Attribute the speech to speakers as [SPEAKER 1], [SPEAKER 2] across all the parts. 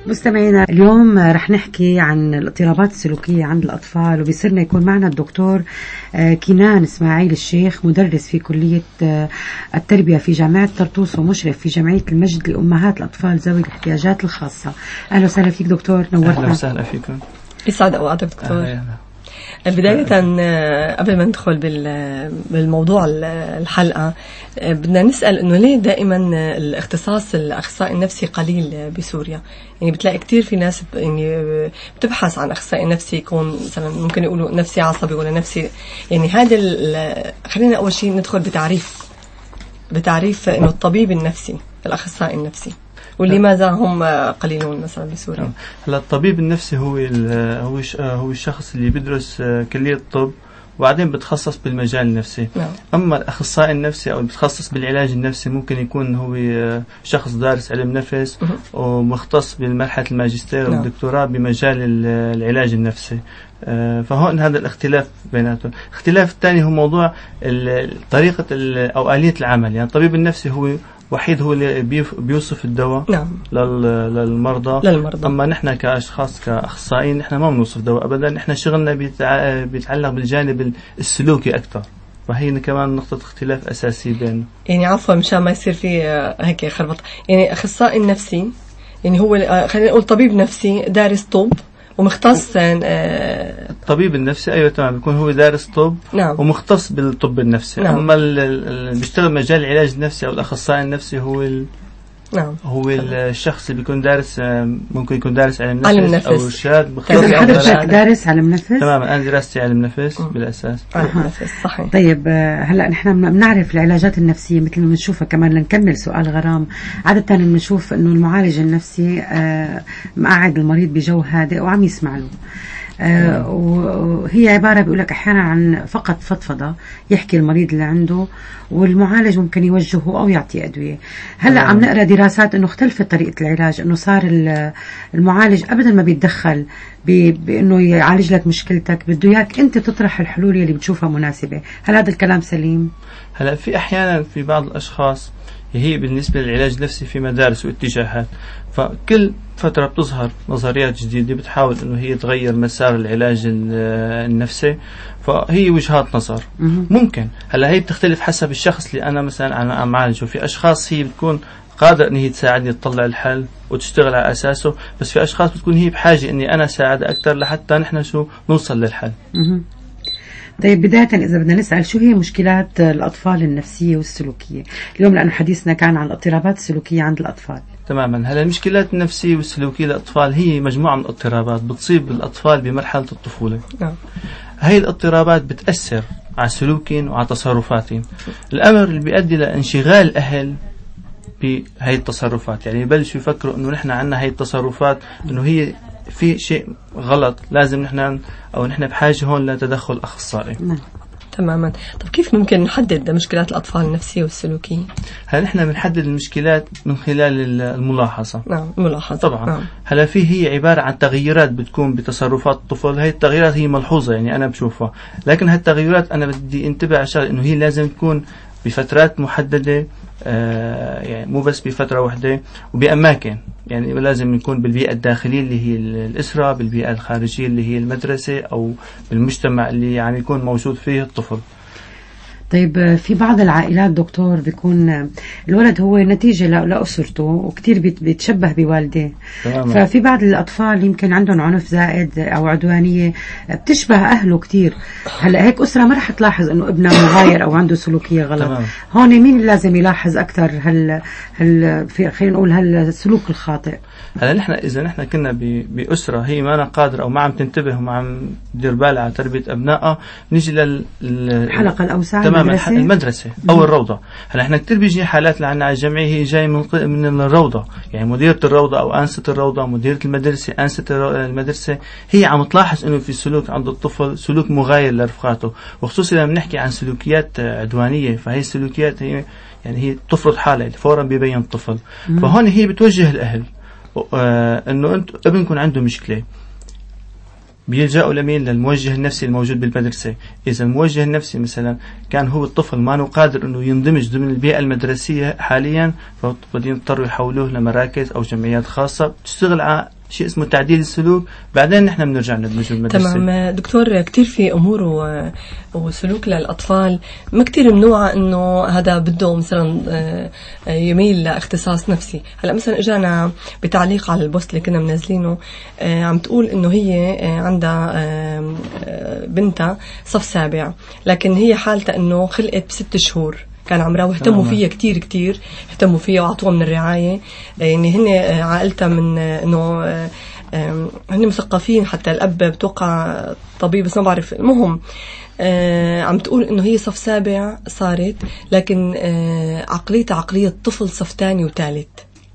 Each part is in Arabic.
[SPEAKER 1] مستمعينا اليوم رح نحكي عن الاضطرابات السلوكية عند الأطفال، وبيصيرنا يكون معنا الدكتور كنان إسماعيل الشيخ، مدرس في كلية التربية في جامعة طرطوس ومشرف في جمعية المجد لأمهات الأطفال ذوي الاحتياجات الخاصة. أهلا وسهلا فيك دكتور، نورتنا.
[SPEAKER 2] أهلا وسهلا فيكم.
[SPEAKER 3] يسعد أوقاتك دكتور. بداية قبل ما ندخل بالموضوع الحلقة، بدنا نسأل إنه ليه دائما الاختصاص الأخصائي النفسي قليل بسوريا؟ يعني بتلاقي كتير في ناس يعني بتبحث عن أخصائي نفسي يكون مثلا ممكن يقولوا نفسي عصبي ولا نفسي، يعني هذا خلينا أول شيء ندخل بتعريف إنه الطبيب النفسي الأخصائي النفسي، ولماذا هم قليلون مثلا بسوريا؟
[SPEAKER 2] هلا الطبيب النفسي هو الشخص اللي بيدرس كلية الطب وبعدين بتخصص بالمجال النفسي. أما الأخصائي النفسي أو بتخصص بالعلاج النفسي ممكن يكون هو شخص دارس علم نفس ومختص بمرحلة الماجستير والدكتوراه بمجال العلاج النفسي. فهون هذا الاختلاف بيناتهم. الاختلاف الثاني هو موضوع طريقة أو آلية العمل. يعني الطبيب النفسي هو وحيد هو اللي بيوصف الدواء للمرضى. أما نحن كأشخاص كأخصائيين نحن ما بنوصف دواء أبدا، نحن شغلنا بيتعلق بالجانب السلوكي أكثر، فهي كمان نقطة اختلاف أساسي بيننا.
[SPEAKER 3] يعني عفوا مشان ما يصير في هيك خربطة، يعني أخصائي النفسي يعني هو خلينا نقول طبيب نفسي دارس طب ومختص.
[SPEAKER 2] الطبيب النفسي أيوة تمام، بيكون هو دارس طب ومختص بالطب النفسي. أما اللي بيشتغل مجال العلاج النفسي أو الأخصائي النفسي هو الشخص اللي بيكون دارس، ممكن يكون دارس علم نفس أو إرشاد.
[SPEAKER 1] حضرتك دارس علم نفس؟
[SPEAKER 2] تماما، أنا دراستي علم نفس بالأساس.
[SPEAKER 3] علم نفس صحيح.
[SPEAKER 1] طيب هلا نحن بنعرف العلاجات النفسية مثل ما بنشوفها، كمان لنكمل سؤال غرام، عادة بنشوف إنه المعالج النفسي مقعد المريض بجو هادئ وعم يسمع له. وهي عبارة بيقولك أحيانا عن فقط فضفضة يحكي المريض اللي عنده، والمعالج ممكن يوجهه أو يعطي أدوية. هلأ عم نقرأ دراسات أنه اختلفت طريقة العلاج، أنه صار المعالج أبدا ما بيتدخل بأنه يعالج لك مشكلتك، بده إياك أنت تطرح الحلول اللي بتشوفها مناسبة. هل هذا الكلام سليم؟
[SPEAKER 2] هلأ في أحيانا في بعض الأشخاص هي بالنسبة للعلاج النفسي في مدارس واتجاهات، فكل فترة بتظهر نظريات جديدة بتحاول إنه هي تغير مسار العلاج النفسي، فهي وجهات نظر ممكن. هلا هي بتختلف حسب الشخص اللي أنا مثلا عم أعالجه. في أشخاص هي بتكون قادرة إن هي تساعدني تطلع الحل وتشتغل على أساسه، بس في أشخاص بتكون هي بحاجة إني أنا أساعد أكتر لحتى نحن نوصل للحل.
[SPEAKER 1] طيب بداية إذا بدنا نسأل شو هي مشكلات الأطفال النفسية والسلوكية اليوم، لأنه حديثنا كان عن الاضطرابات السلوكية عند الأطفال.
[SPEAKER 2] تماما. هلا المشكلات النفسية والسلوكية للأطفال هي مجموعة من الاضطرابات بتصيب الأطفال بمرحلة الطفولة. هاي الاضطرابات بتأثر على سلوكهم وعلى تصرفاتهم، الأمر اللي بيؤدي لانشغال الأهل بهاي التصرفات. يعني يبلشوا يفكروا إنه نحن عنا هاي التصرفات إنه هي في شيء غلط، لازم نحن بحاجة هون لتدخل أخصائي.
[SPEAKER 3] تماما. طب كيف ممكن نحدد مشكلات الأطفال النفسية والسلوكية؟
[SPEAKER 2] هل نحن بنحدد المشكلات من خلال الملاحظة؟
[SPEAKER 3] الملاحظة
[SPEAKER 2] طبعا. هلا هي عبارة عن تغيرات بتكون بتصرفات الطفل. هاي التغيرات هي ملحوظة، يعني أنا بشوفها، لكن هالتغيرات أنا بدي انتبه على شغله إنه هي لازم تكون بفترات محددة، يعني مو بس بفترة واحدة وبأماكن. يعني لازم يكون بالبيئة الداخلية اللي هي الأسرة، بالبيئة الخارجية اللي هي المدرسة، أو بالمجتمع اللي يعني يكون موجود فيه الطفل.
[SPEAKER 1] طيب في بعض العائلات دكتور بيكون الولد هو نتيجة لأسرته وكتير بيتشبه بوالديه، ففي بعض الأطفال يمكن عندهم عنف زائد أو عدوانية بتشبه أهله كتير. هلأ هيك أسرة ما رح تلاحظ إنه ابنها مغاير أو عنده سلوكية غلط. هون مين لازم يلاحظ أكتر خلينا نقول هالسلوك الخاطئ؟
[SPEAKER 2] هلا إذا نحن كنا بأسرة هي ما قادرة أو ما عم تنتبه وما عم تدير بالها على تربية أبنائها، نيجي
[SPEAKER 1] للحلقة الأوسع
[SPEAKER 2] المدرسة أو الروضة. هلا إحنا كتير بيجي حالات لعنا على الجمعية هي جاي من الروضة، يعني مديرة الروضة أو أنسة الروضة، مديرة المدرسة، أنسة المدرسة، هي عم تلاحظ إنه في سلوك عند الطفل سلوك مغاير لرفقاته، وخصوصا لما نحكي عن سلوكيات عدوانية، فهي السلوكيات هي تفرض حالة فورا بيبين الطفل. فهون هي بتوجه الأهل إنه ابنكم عنده مشكلة، بيلجأوا لمين؟ للموجه النفسي الموجود بالمدرسة. إذا الموجه النفسي مثلا كان هو الطفل ما قادر إنه ينضمج ضمن البيئة المدرسية حاليا، فبدين يضطروا يحولوه لمراكز أو جمعيات خاصة تشتغل على شيء اسمه تعديل السلوك، بعدين نحن بنرجع ندمجه بالمدرسة.
[SPEAKER 3] تمام دكتور، كتير في أمور وسلوك للأطفال ما كتير منوعة إنه هذا بده مثلا يميل لاختصاص نفسي. هلا مثلا اجانا بتعليق على البوست اللي كنا منزلينه عم تقول إنه هي عندها بنتها صف 7 لكن هي حالتها إنه خلقت ب6 شهور كان عمرها واهتموا فيها كتير اهتموا فيها وعطوها من الرعاية. يعني هن عائلتها من إنه هن مثقفين، حتى الأب بتوقع طبيب بس ما بعرف. المهم عم تقول إنه هي صف 7 صارت، لكن عقليتها عقلية طفل صف 2 وثالث.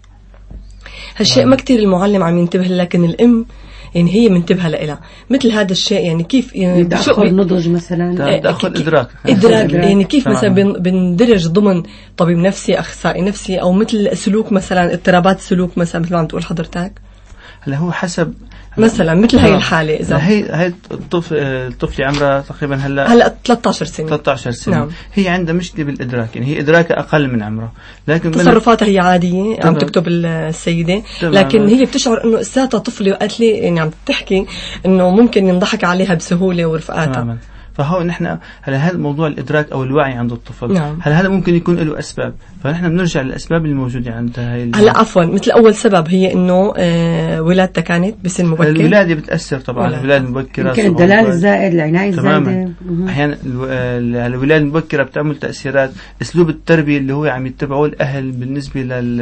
[SPEAKER 3] هالشيء ما كتير المعلم عم ينتبه، لكن الأم يعني هي منتبهة لها مثل هذا الشيء. يعني كيف يعني
[SPEAKER 1] تأخر نضج مثلا،
[SPEAKER 2] تأخر إدراك
[SPEAKER 3] يعني كيف مثلا بندرج ضمن طبيب نفسي، أخصائي نفسي، أو مثل سلوك مثلا اضطرابات سلوك مثلا مثل ما عم تقول حضرتك.
[SPEAKER 2] هلا هو حسب
[SPEAKER 3] مثلا مثل هاي الحالة إذا
[SPEAKER 2] هي الطفلة عمرها تقريبا
[SPEAKER 3] هلا 13 سنة.
[SPEAKER 2] نعم. هي عندها مشكلة بالإدراك، يعني هي إدراكها أقل من عمرها، لكن
[SPEAKER 3] تصرفاتها هي عادية. عم تكتب السيدة لكن هي بتشعر إنه إساتها طفلة، وقالت لي يعني عم تحكي إنه ممكن ينضحك عليها بسهولة ورفقاتها.
[SPEAKER 2] فهو نحن هلا هذا موضوع الإدراك أو الوعي عند الطفل.
[SPEAKER 3] نعم.
[SPEAKER 2] هذا ممكن يكون له أسباب، فنحن بنرجع للأسباب الموجودة عند هاي.
[SPEAKER 3] هلا عفوا، مثل أول سبب هي إنه ولادتها كانت بسن مبكر.
[SPEAKER 2] الولادة بتأثر طبعا، الولادة المبكرة
[SPEAKER 1] يمكن الدلال الزائد، العناية الزائدة.
[SPEAKER 2] أحيانا الولادة المبكرة بتعمل تأثيرات، أسلوب التربية اللي هو عم يتبعوه الأهل بالنسبة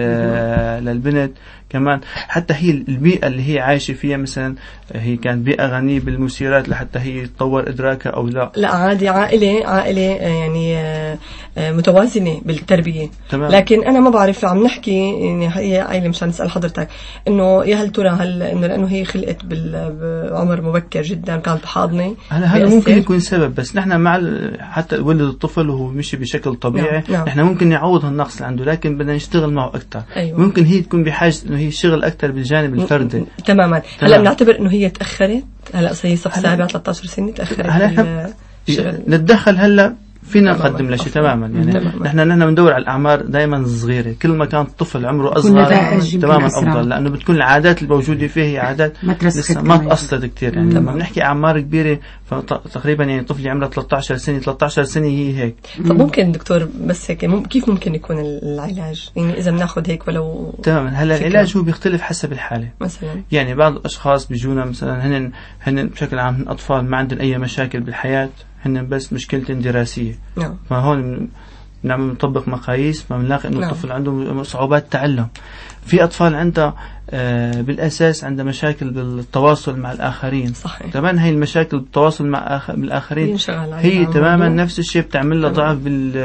[SPEAKER 2] للبنت كمان، حتى هي البيئة اللي هي عايشة فيها، مثلا هي كانت بيئة غنية بالمثيرات لحتى هي تطور إدراكها أو لا
[SPEAKER 3] عادي، عائلة يعني متوازنة بالتربية.
[SPEAKER 2] تمام.
[SPEAKER 3] لكن أنا ما بعرف، عم نحكي يعني هي عائلة مشان نسأل حضرتك إنه يا هل ترى إنه لأنه هي خلقت بعمر مبكر جدا كانت حاضنة،
[SPEAKER 2] هذا ممكن يكون سبب، بس نحن مع حتى ولد الطفل وهو مشي بشكل طبيعي.
[SPEAKER 3] نعم.
[SPEAKER 2] نحن ممكن نعوض النقص اللي عنده، لكن بدنا نشتغل معه أكثر.
[SPEAKER 3] أيوة.
[SPEAKER 2] ممكن هي تكون بحاجة إنه هي شغل أكثر بالجانب الفردي.
[SPEAKER 3] تماما. هلا بنعتبر إنه هي تأخرت، هلا هي صف 7 13 سنة تأخرت.
[SPEAKER 2] هلا نتدخل هلا فينا نقدم له شيء. تماما. يعني نحن بندور على الأعمار دائما صغيرة، كل ما كان الطفل عمره أصغر تماما أفضل، لأنه بتكون العادات الموجودة فيه هي عادات لسه ما تأصلت كتير. يعني لما بنحكي أعمار كبيرة تقريبا يعني طفل عمره 13 سنة هي هيك.
[SPEAKER 3] طب ممكن دكتور بس هيك كيف ممكن يكون العلاج؟ يعني إذا بناخذ هيك ولو
[SPEAKER 2] تماما. هلا العلاج هو بيختلف حسب الحالة.
[SPEAKER 3] مثلا يعني
[SPEAKER 2] بعض الأشخاص بيجونا مثلا هن بشكل عام أطفال ما عندهم أي مشاكل بالحياة، هن بس مشكلة دراسية.
[SPEAKER 3] نعم.
[SPEAKER 2] فهون نعمل نطبق مقاييس، فبنلاقي إنه الطفل عنده صعوبات تعلم. في أطفال عندها بالأساس عندها مشاكل بالتواصل مع الآخرين.
[SPEAKER 3] صحيح.
[SPEAKER 2] طبعا هي المشاكل بالتواصل مع الآخرين هي تماما نفس الشيء، بتعمل لها ضعف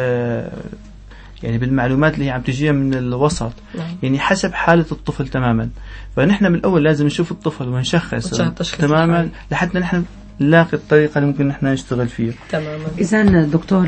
[SPEAKER 2] يعني بالمعلومات اللي هي عم تجيها من الوسط.
[SPEAKER 3] نعم.
[SPEAKER 2] يعني حسب حالة الطفل تماما. فنحن من الأول لازم نشوف الطفل ونشخص تماما لحتى نحن نلاقي الطريقة اللي ممكن نحن نشتغل فيها.
[SPEAKER 3] تماما.
[SPEAKER 1] إذا دكتور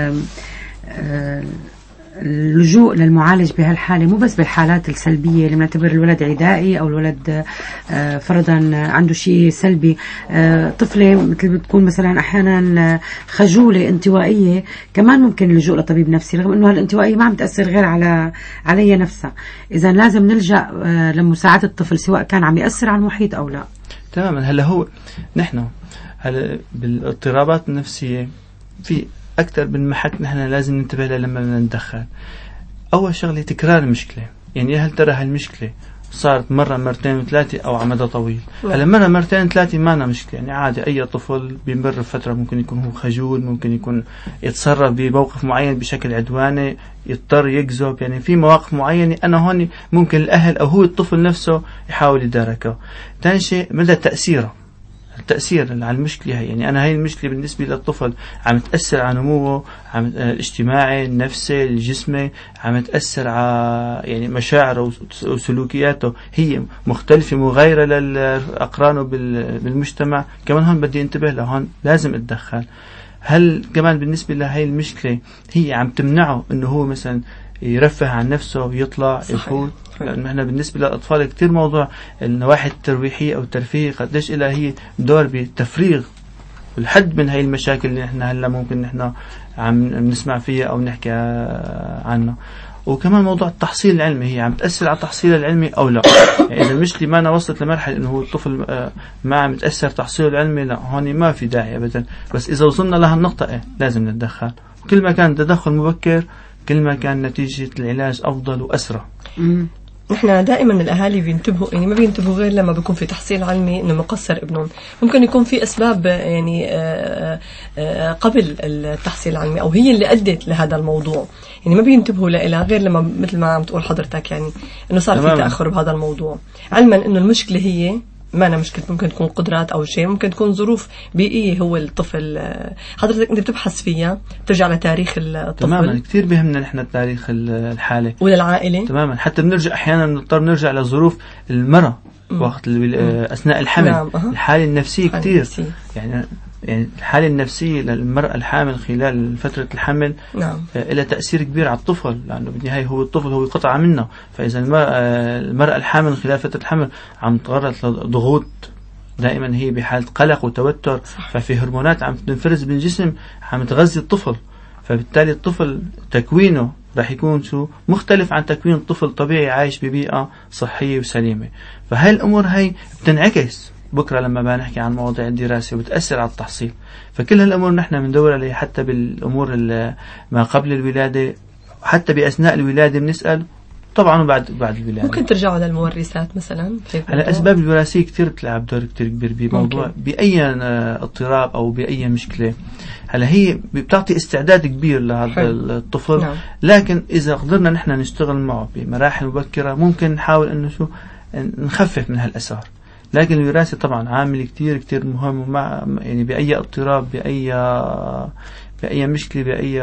[SPEAKER 1] اللجوء للمعالج بهالحالة مو بس بالحالات السلبية اللي بنعتبر الولد عدائي أو الولد فرضا عنده شيء سلبي، طفلة مثل بتكون مثلا أحيانا خجولة انطوائية، كمان ممكن اللجوء لطبيب نفسي، رغم أنه هالانطوائية ما عم تأثر غير علي نفسها. إذا لازم نلجأ لمساعدة الطفل سواء كان عم يأثر على المحيط أو لا.
[SPEAKER 2] تماما. هلا هو نحن هلا بالاضطرابات النفسية في أكثر من محك نحن لازم ننتبه لها لما ندخل. أول شغلة تكرار المشكلة، يعني هل ترى هالمشكلة صارت مرة مرتين وثلاثة أو على مدى طويل؟ هلا مرة مرتين ثلاثة ما أنا مشكلة، يعني عادي أي طفل بيمر بفترة ممكن يكون هو خجول، ممكن يكون يتصرف بموقف معين بشكل عدواني، يضطر يكذب، يعني في مواقف معينة أنا هون ممكن الأهل أو هو الطفل نفسه يحاول يداركه. ثاني شيء مدى التأثير على المشكلة هي، يعني أنا هاي المشكلة بالنسبة للطفل عم تأثر على نموه، الاجتماعي، النفسي، الجسمي، عم تأثر على يعني مشاعره وسلوكياته هي مختلفة مغايرة للأقرانه بالمجتمع. كمان هون بدي انتبه له، هون لازم اتدخل. هل كمان بالنسبة لهاي المشكلة هي عم تمنعه إنه هو مثلا يرفه عن نفسه ويطلع يفوت؟ لأنه احنا بالنسبة للأطفال كتير موضوع النواحي الترويحية أو الترفيه قديش إلها هي دور بتفريغ الحد من هاي المشاكل اللي احنا هلا ممكن نحن عم نسمع فيها أو نحكي عنها. وكمان موضوع التحصيل العلمي، هي عم تأثر على التحصيل العلمي أو لا. يعني إذا المشكلة ما أنا وصلت لمرحلة إنه هو الطفل ما عم يتأثر تحصيله العلمي، لا هون ما في داعي أبدا. بس إذا وصلنا لهالنقطة لازم نتدخل. كل ما كان تدخل مبكر كل ما كان نتيجة العلاج أفضل وأسرع.
[SPEAKER 3] نحن دائما الأهالي بينتبهوا، يعني ما بينتبهوا غير لما بيكون في تحصيل علمي إنه مقصر ابنهم. ممكن يكون في أسباب يعني قبل التحصيل العلمي أو هي اللي أدت لهذا الموضوع، يعني ما بينتبهوا لها غير لما مثل ما عم تقول حضرتك يعني إنه صار في تأخر بهذا الموضوع، علما إنه المشكلة هي ما أنا مشكلة، ممكن تكون قدرات أو شيء، ممكن تكون ظروف بيئية. هو الطفل حضرتك أنت بتبحث فيها، ترجع لتاريخ الطفل. تماما،
[SPEAKER 2] كثير بيهمنا نحن تاريخ الحالة
[SPEAKER 3] وللعائلة.
[SPEAKER 2] تماما، حتى بنرجع أحيانا نضطر نرجع لظروف المرأة وقت أثناء الحمل. نعم. الحالة النفسية كثير يعني الحالة النفسية للمرأة الحامل خلال فترة الحمل
[SPEAKER 3] نعم.
[SPEAKER 2] إلى تأثير كبير على الطفل، لأنه بالنهاية هو الطفل هو قطعة منه. فإذا المرأة الحامل خلال فترة الحمل عم تتعرض لضغوط دائما، هي بحالة قلق وتوتر، ففي هرمونات عم تنفرز بالجسم عم تغذي الطفل، فبالتالي الطفل تكوينه راح يكون مختلف عن تكوين الطفل طبيعي عايش ببيئة صحية وسليمة. فهاي الأمور هاي بتنعكس بكرة لما بنحكي عن مواضيع الدراسة وبتأثر على التحصيل. فكل هالأمور نحن بندور عليها، حتى بالأمور ما قبل الولادة، حتى بأثناء الولادة بنسأل طبعا، وبعد الولادة.
[SPEAKER 3] ممكن ترجعوا للمورثات مثلا،
[SPEAKER 2] على أسباب الوراثية كتير بتلعب دور كتير كبير بموضوع بأي اضطراب أو بأي مشكلة. هلا هي بتعطي استعداد كبير لهذا الطفل. نعم. لكن إذا قدرنا نحن نشتغل معه بمراحل مبكرة ممكن نحاول إنه نخفف من هالأثار. لكن الوراثة طبعا عامل كتير كتير مهم، ومع يعني بأي اضطراب بأي مشكلة بأي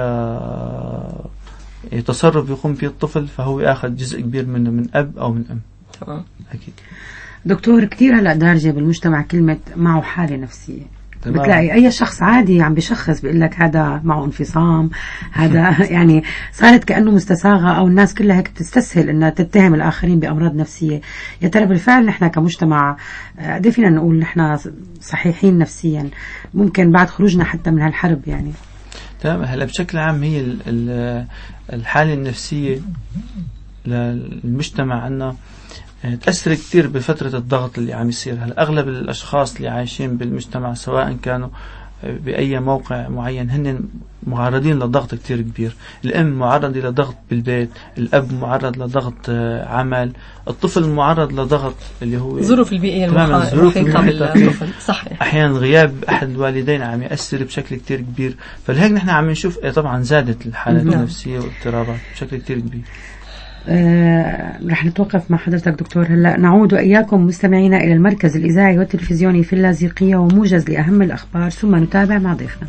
[SPEAKER 2] تصرف يقوم فيه الطفل فهو يأخذ جزء كبير منه من أب أو من أم.
[SPEAKER 3] تمام.
[SPEAKER 2] أكيد
[SPEAKER 1] دكتور، كتير هلأ دارجة بالمجتمع كلمة معه حالة نفسية. بتلاقي أي شخص عادي عم بيشخص بيقول لك هذا معه انفصام، هذا يعني صارت كأنه مستساغة، أو الناس كلها هيك تستسهل إنها تتهم الآخرين بأمراض نفسية. يا ترى بالفعل نحن كمجتمع قد فينا نقول نحن صحيحين نفسيا ممكن بعد خروجنا حتى من هالحرب يعني؟
[SPEAKER 2] تمام. هلا بشكل عام هي الحالة النفسية للمجتمع عنا تأثر كتير بفترة الضغط اللي عم يصير. هلا أغلب الأشخاص اللي عايشين بالمجتمع سواء كانوا بأي موقع معين هن معرضين لضغط كتير كبير. الأم معرض لضغط بالبيت، الأب معرض لضغط عمل، الطفل معرض لضغط اللي هو
[SPEAKER 3] ظروف البيئية المحيطة بالطفل. صحيح.
[SPEAKER 2] أحيانا غياب أحد الوالدين عم يأثر بشكل كتير كبير. فلهيك نحن عم نشوف طبعا زادت الحالات النفسية والاضطرابات بشكل كتير كبير.
[SPEAKER 1] رح نتوقف مع حضرتك دكتور. هلا نعود وإياكم مستمعينا إلى المركز الإذاعي والتلفزيوني في اللاذقية وموجز لأهم الأخبار، ثم نتابع مع ضيفنا.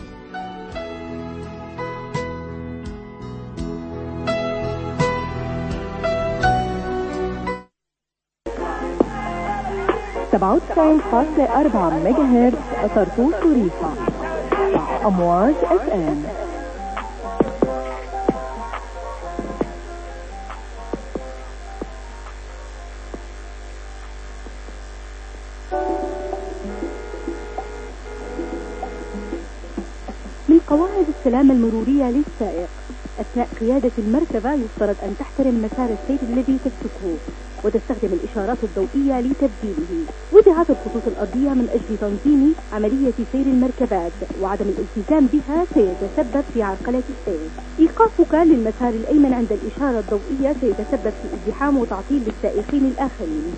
[SPEAKER 4] سبعة 97.4 ميجا هرتز طرطوس وريفا، أمواج FM. من قواعد السلامة المرورية للسائق أثناء قيادة المركبة يفترض أن تحترم مسار السير الذي تسلكه، وتستخدم الإشارات الضوئية لتبديله، وضعت الخطوط الأرضية من أجل تنظيم عملية سير المركبات، وعدم الالتزام بها سيتسبب في عرقلة السير. إيقافك للمسار الأيمن عند الإشارة الضوئية سيتسبب في ازدحام وتعطيل للسائقين الآخرين.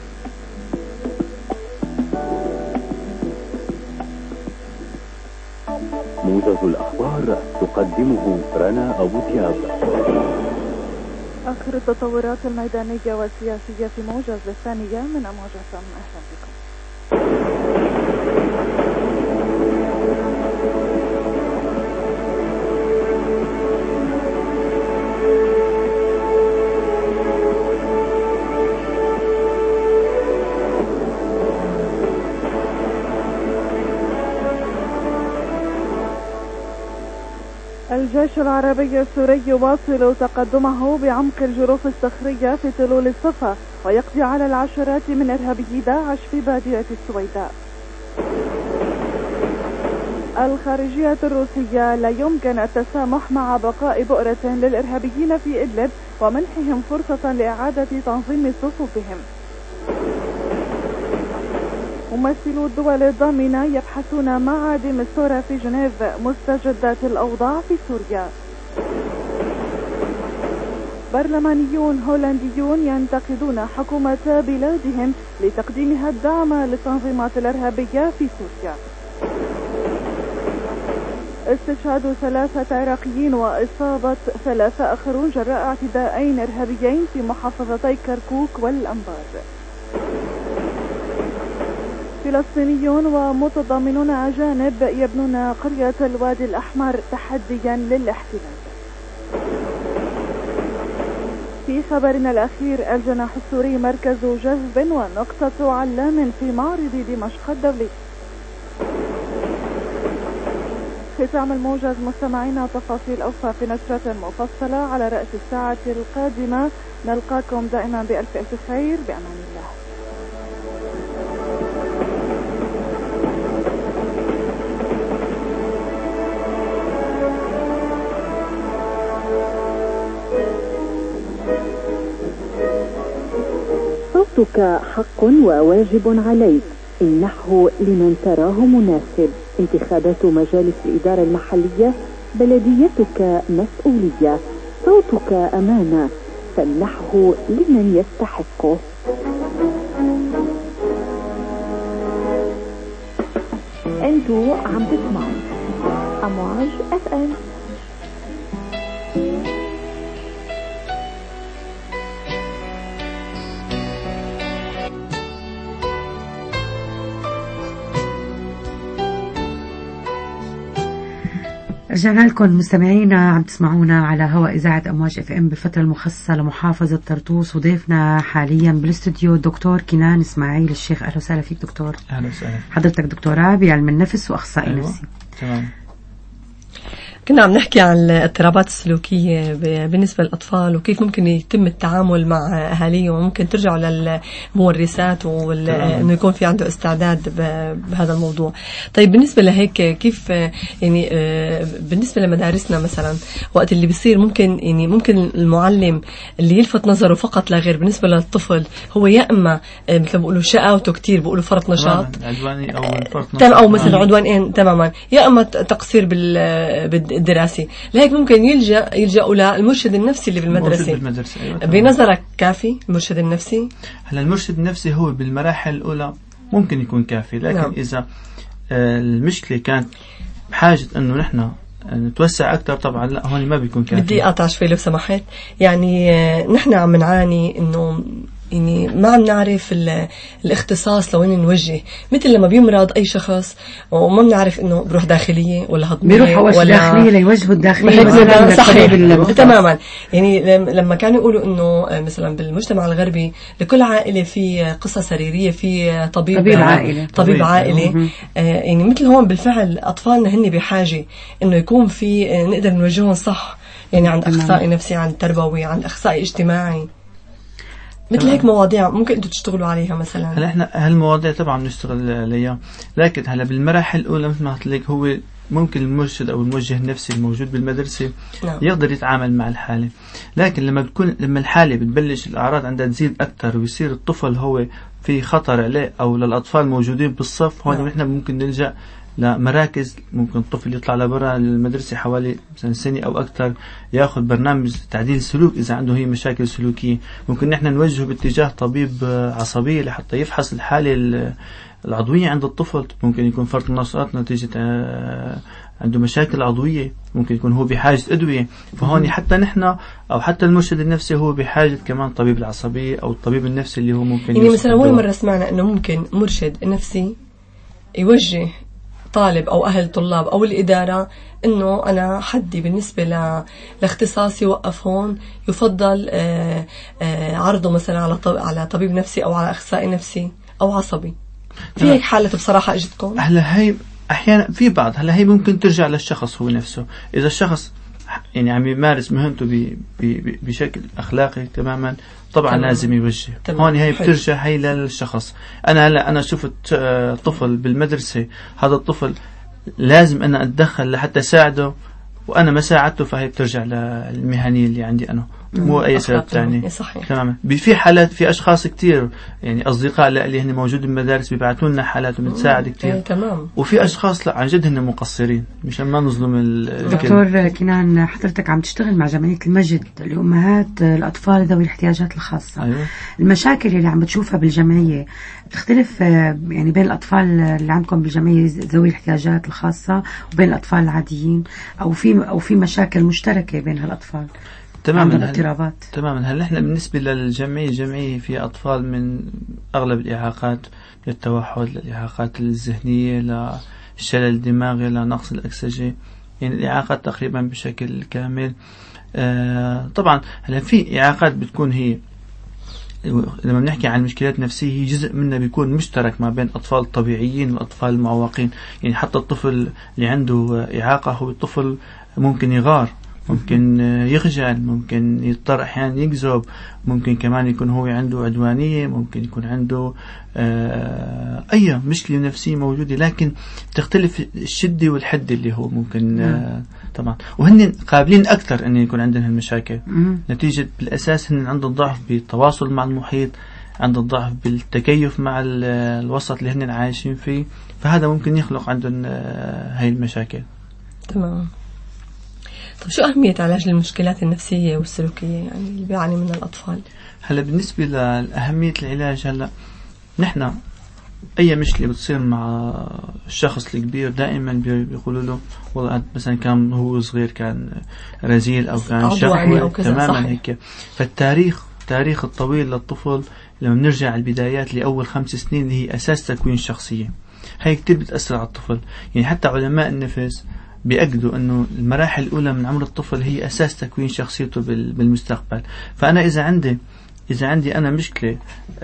[SPEAKER 5] موجز الأخبار تقدمه رنا أبو دياب.
[SPEAKER 6] آخر التطورات الميدانية والسياسية في موجز الثانية من أمواج FM. أهلا بكم. الجيش العربي السوري يواصل تقدمه بعمق الجروف الصخرية في تلول الصفا، ويقضي على العشرات من إرهابي داعش في بادية السويداء. الخارجية الروسية لا يمكن التسامح مع بقاء بؤرة للإرهابيين في إدلب ومنحهم فرصة لإعادة تنظيم صفوفهم. ممثلو الدول الضامنة يبحثون مع ديمستورا في جنيف مستجدات الأوضاع في سوريا. برلمانيون هولنديون ينتقدون حكومة بلادهم لتقديمها الدعم للتنظيمات الإرهابية في سوريا. استشهاد 3 عراقيين وإصابة 3 آخرون جراء اعتداءين إرهابيين في محافظتي كركوك والأنبار. فلسطينيون ومتضامنون أجانب يبنون قرية الوادي الأحمر تحديا للاحتلال. في خبرنا الأخير، الجناح السوري مركز جذب ونقطة علام في معرض دمشق الدولي. ختام الموجز مستمعينا، تفاصيل أوفى في نشرة مفصلة على رأس الساعة القادمة. نلقاكم دائما بألف خير، بأمان الله.
[SPEAKER 4] صوتك حق وواجب عليك، امنحه لمن تراه مناسب. انتخابات مجالس الإدارة المحلية، بلديتك مسؤولية، صوتك أمانة، فامنحه لمن يستحقه. انتوا عم تسمعوا أمواج FM.
[SPEAKER 1] رجعنا لكم مستمعينا، عم تسمعونا على هواء إذاعة أمواج FM بالفترة المخصصة لمحافظة طرطوس، وضيفنا حاليا بالاستوديو دكتور كنان إسماعيل الشيخ. أهلا وسهلا فيك دكتور.
[SPEAKER 2] أهلا وسهلا.
[SPEAKER 1] حضرتك دكتوراه بعلم النفس وأخصائي
[SPEAKER 2] أيوة.
[SPEAKER 1] نفسي.
[SPEAKER 2] تمام.
[SPEAKER 3] كنا عم نحكي عن الاضطرابات السلوكية بالنسبة للأطفال وكيف ممكن يتم التعامل مع أهاليهم، وممكن ترجعوا للمورثات وإنه يكون في عنده استعداد بهذا الموضوع. طيب بالنسبة لهيك كيف يعني بالنسبة لمدارسنا مثلا وقت اللي بيصير ممكن المعلم اللي يلفت نظره فقط لا غير بالنسبة للطفل هو يا إما مثل بيقولوا شقاوته كتير، بيقولوا فرط نشاط
[SPEAKER 2] عدواني أو فرط نشاط
[SPEAKER 3] أو مثلا عدوانين تماما، يا إما تقصير الدراسي. لهيك ممكن يلجأوا للمرشد النفسي اللي بالمدرسة.
[SPEAKER 2] أيوة.
[SPEAKER 3] بنظرك كافي المرشد النفسي؟
[SPEAKER 2] هلا المرشد النفسي هو بالمراحل الأولى ممكن يكون كافي، لكن نعم. إذا المشكلة كانت بحاجة أنه نحن نتوسع أكتر طبعا لا، هون ما بيكون كافي.
[SPEAKER 3] بدي أقطع شوي لو سمحت. يعني نحن عم نعاني إنه يعني ما عم نعرف الاختصاص لوين نوجه، مثل لما بيمرض أي شخص وما بنعرف إنه بروح داخلية ولا هضمية
[SPEAKER 1] بيروح ولا داخلية ليوجهوا الداخلية.
[SPEAKER 3] صحيح تماما. يعني لما كانوا يقولوا إنه مثلا بالمجتمع الغربي لكل عائلة في قصة سريرية، في طبيب عائلة. يعني مثل هون بالفعل أطفالنا هن بحاجة إنه يكون في نقدر نوجههم صح، يعني عند أخصائي نفسي، عند تربوي، عند أخصائي اجتماعي. مثل هيك مواضيع ممكن انتم تشتغلوا عليها مثلا.
[SPEAKER 2] هلا احنا هالمواضيع طبعا بنشتغل عليها، لكن هلا بالمراحل الاولى مثل ما قلت لك هو ممكن المرشد او الموجه النفسي الموجود بالمدرسه نعم. يقدر يتعامل مع الحاله، لكن لما الحاله بتبلش الاعراض عندها تزيد اكثر ويصير الطفل هو في خطر عليه او للاطفال الموجودين بالصف، هون نحن ممكن نلجأ لمراكز. ممكن الطفل يطلع لبرا المدرسة حوالي مثلا سنة أو أكثر، يأخذ برنامج تعديل سلوك إذا عنده هي مشاكل سلوكية. ممكن نحن نوجهه باتجاه طبيب عصبية لحتى يفحص الحالة العضوية عند الطفل. ممكن يكون فرط نشاط نتيجة عنده مشاكل عضوية، ممكن يكون هو بحاجة أدوية. فهون حتى نحن أو حتى المرشد النفسي هو بحاجة كمان طبيب العصبية أو الطبيب النفسي اللي هو ممكن
[SPEAKER 3] يعني مثلا أول مرة سمعنا أنه ممكن مرشد نفسي يوجه طالب أو أهل طلاب أو الإدارة إنه أنا حدي بالنسبة لاختصاصي وقف هون، يفضل عرضه مثلا على طبيب نفسي أو على أخصائي نفسي أو عصبي. في هيك حالة بصراحة أجدكم؟
[SPEAKER 2] هلا هي أحيانا في بعض، هلا هي ممكن ترجع للشخص هو نفسه. إذا الشخص يعني عم يمارس مهنته بشكل أخلاقي تماما طبعا لازم يوجه. هون هي بترجع هي للشخص. أنا شفت طفل بالمدرسة، هذا الطفل لازم أنا أتدخل لحتى ساعده، وأنا ما ساعدته فهي بترجع للمهنية اللي عندي أنا، مو أي سبب ثاني. تماما. في حالات، في أشخاص كتير يعني أصدقاء اللي هن موجود بالمدارس بيبعثوا لنا حالات وبنساعد كتير.
[SPEAKER 3] تمام.
[SPEAKER 2] وفي أشخاص لا عن جد هن مقصرين، مشان ما نظلم
[SPEAKER 1] دكتور كنان، حضرتك عم تشتغل مع جمعية المجد لأمهات الأطفال ذوي الاحتياجات الخاصة.
[SPEAKER 2] أيوة. المشاكل
[SPEAKER 1] اللي عم بتشوفها بالجمعية بتختلف يعني بين الأطفال اللي عندكم بالجمعية ذوي الاحتياجات الخاصة وبين الأطفال العاديين، أو في مشاكل مشتركة بين هالأطفال؟
[SPEAKER 2] تماما. تماما. هل نحن بالنسبة للجمعية في أطفال من أغلب الإعاقات، للتوحد، للإعاقات الذهنية، للشلل الدماغي، لنقص الأكسجة، يعني الإعاقات تقريبا بشكل كامل. طبعا هلا في إعاقات بتكون هي لما بنحكي عن مشكلات نفسية هي جزء منها بيكون مشترك ما بين أطفال طبيعيين والأطفال المعوقين. يعني حتى الطفل اللي عنده إعاقة هو الطفل ممكن يغار، ممكن يخجل، ممكن يضطر أحيانا يكذب، ممكن كمان يكون هو عنده عدوانية، ممكن يكون عنده أي مشكلة نفسية موجودة، لكن تختلف الشدة والحد اللي هو ممكن طبعا. وهن قابلين أكثر أن يكون عندهم المشاكل نتيجة بالأساس هن عندهم ضعف بالتواصل مع المحيط، عندهم ضعف بالتكيف مع الوسط اللي هن عايشين فيه، فهذا ممكن يخلق عندهم هاي المشاكل.
[SPEAKER 3] تمام. طب شو أهمية علاج المشكلات النفسية والسلوكية يعني اللي بيعاني منها الأطفال؟
[SPEAKER 2] هلا بالنسبة لأهمية العلاج، هلا نحن أي مشكلة بتصير مع الشخص الكبير دائما بيقولوا له والله مثلا كان هو صغير كان رزيل أو كان شقي تماما هيك. فالتاريخ الطويل للطفل لما بنرجع البدايات لأول 5 سنين اللي هي أساس تكوين شخصية، هي كتير بتأثر على الطفل. يعني حتى علماء النفس بيأكدوا أنه المراحل الأولى من عمر الطفل هي أساس تكوين شخصيته بالمستقبل. فأنا إذا عندي أنا مشكلة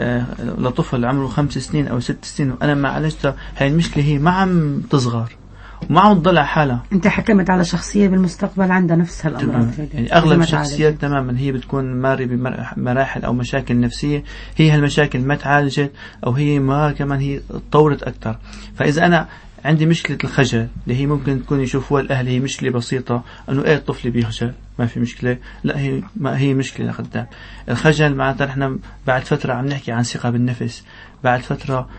[SPEAKER 2] لطفل عمره 5 سنين أو 6 سنين وأنا ما عالجتها، هاي المشكلة هي ما عم تصغر وما عم تضل على حالها.
[SPEAKER 1] أنت حكمت على شخصية بالمستقبل عندها نفس هالأمراض.
[SPEAKER 2] يعني أغلب الشخصيات تماما هي بتكون ماري بمراحل أو مشاكل نفسية، هي هالمشاكل ما تعالجت أو هي ما كمان هي تطورت أكتر. فإذا أنا عندي مشكلة الخجل اللي هي ممكن تكون يشوفوها الأهل هي مشكلة بسيطة، أنه إيه الطفل بيخجل ما في مشكلة، لا هي مشكلة لقدام. الخجل معناتها نحن بعد فترة عم نحكي عن ثقة بالنفس، بعد فترة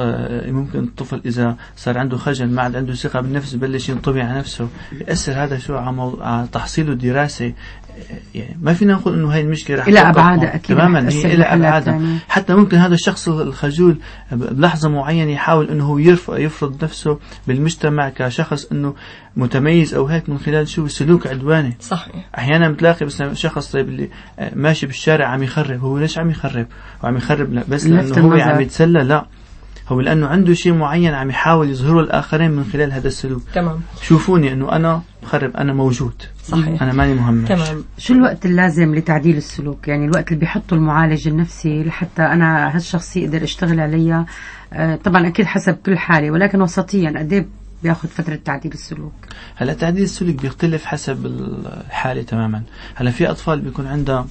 [SPEAKER 2] ممكن الطفل إذا صار عنده خجل ما عاد عنده ثقة بالنفس بلش ينطبع على نفسه، يأثر هذا شو على تحصيله الدراسي. يعني ما فينا نقول إنه هاي المشكلة رح
[SPEAKER 1] إلى أبعاد أكيد
[SPEAKER 2] تماما، هي إلى أبعاد. حتى ممكن هذا الشخص الخجول بلحظة معينة يحاول إنه هو يفرض نفسه بالمجتمع كشخص إنه متميز أو هيك من خلال شو سلوك عدواني.
[SPEAKER 3] صحيح.
[SPEAKER 2] أحيانا بتلاقي بس شخص طيب اللي ماشي بالشارع عم يخرب، هو ليش عم يخرب؟ وعم يخرب بس لأنه هو عم يتسلى؟ لا، هو لأنه عنده شيء معين عم يحاول يظهره الآخرين من خلال هذا السلوك.
[SPEAKER 3] تمام.
[SPEAKER 2] شوفوني أنه أنا بخرب، أنا موجود.
[SPEAKER 3] صحيح.
[SPEAKER 2] أنا ماني مهمش.
[SPEAKER 3] تمام.
[SPEAKER 1] شو الوقت اللازم لتعديل السلوك؟ يعني الوقت اللي بيحطه المعالج النفسي لحتى أنا هالشخصية أقدر أشتغل عليها. طبعا أكيد حسب كل حالة، ولكن وسطيا قد إيه بياخد فترة تعديل السلوك؟ هلا
[SPEAKER 2] تعديل السلوك بيختلف حسب الحالة تماما. هلا في أطفال بيكون عندها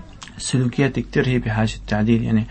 [SPEAKER 2] سلوكيات كتير هي بحاجة التعديل، يعني